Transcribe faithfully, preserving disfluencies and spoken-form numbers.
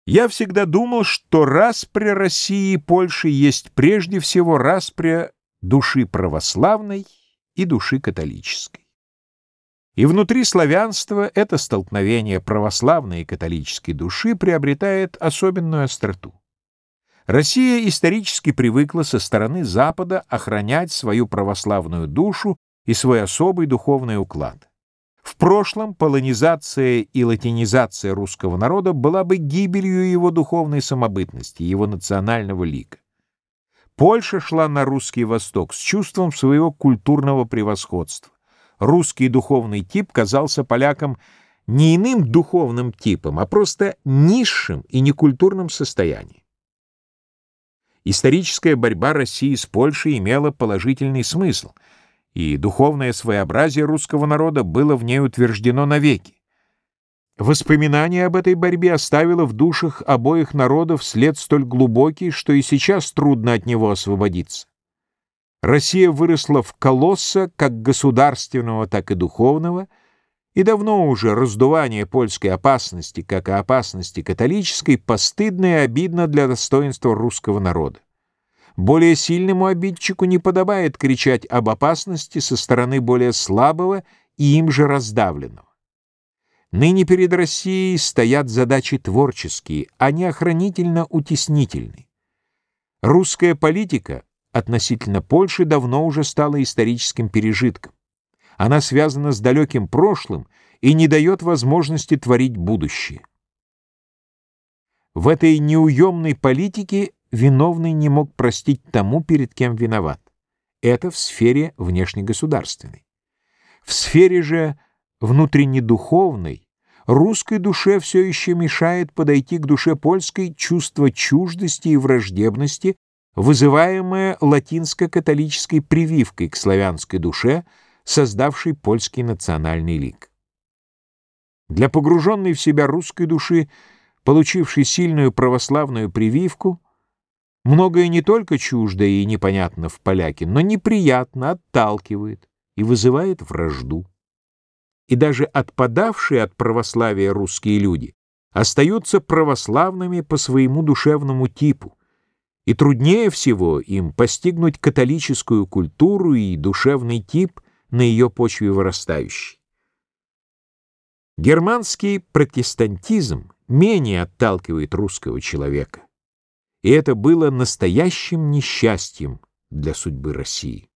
Я всегда думал, что распря России и Польши есть прежде всего распря души православной и души католической. И внутри славянства это столкновение православной и католической души приобретает особенную остроту. Россия исторически привыкла со стороны Запада охранять свою православную душу и свой особый духовный уклад. В прошлом полонизация и латинизация русского народа была бы гибелью его духовной самобытности, его национального лика. Польша шла на русский Восток с чувством своего культурного превосходства. Русский духовный тип казался полякам не иным духовным типом, а просто низшим и некультурным состоянием. Историческая борьба России с Польшей имела положительный смысл, и духовное своеобразие русского народа было в ней утверждено навеки. Воспоминание об этой борьбе оставило в душах обоих народов след столь глубокий, что и сейчас трудно от него освободиться. Россия выросла в колосса как государственного, так и духовного, и давно уже раздувание польской опасности, как и опасности католической, постыдно и обидно для достоинства русского народа. Более сильному обидчику не подобает кричать об опасности со стороны более слабого и им же раздавленного. Ныне перед Россией стоят задачи творческие, а не охранительно-утеснительные. Русская политика относительно Польши давно уже стала историческим пережитком. Она связана с далеким прошлым и не дает возможности творить будущее. В этой неуемной политике виновный не мог простить тому, перед кем виноват. Это в сфере внешнегосударственной. В сфере же внутреннедуховной русской душе все еще мешает подойти к душе польской чувство чуждости и враждебности, вызываемое латинско-католической прививкой к славянской душе, создавшей польский национальный лик. Для погруженной в себя русской души, получившей сильную православную прививку, многое не только чуждо и непонятно в поляке, но неприятно, отталкивает и вызывает вражду. И даже отпадавшие от православия русские люди остаются православными по своему душевному типу, и труднее всего им постигнуть католическую культуру и душевный тип на ее почве вырастающий. Германский протестантизм менее отталкивает русского человека, и это было настоящим несчастьем для судьбы России.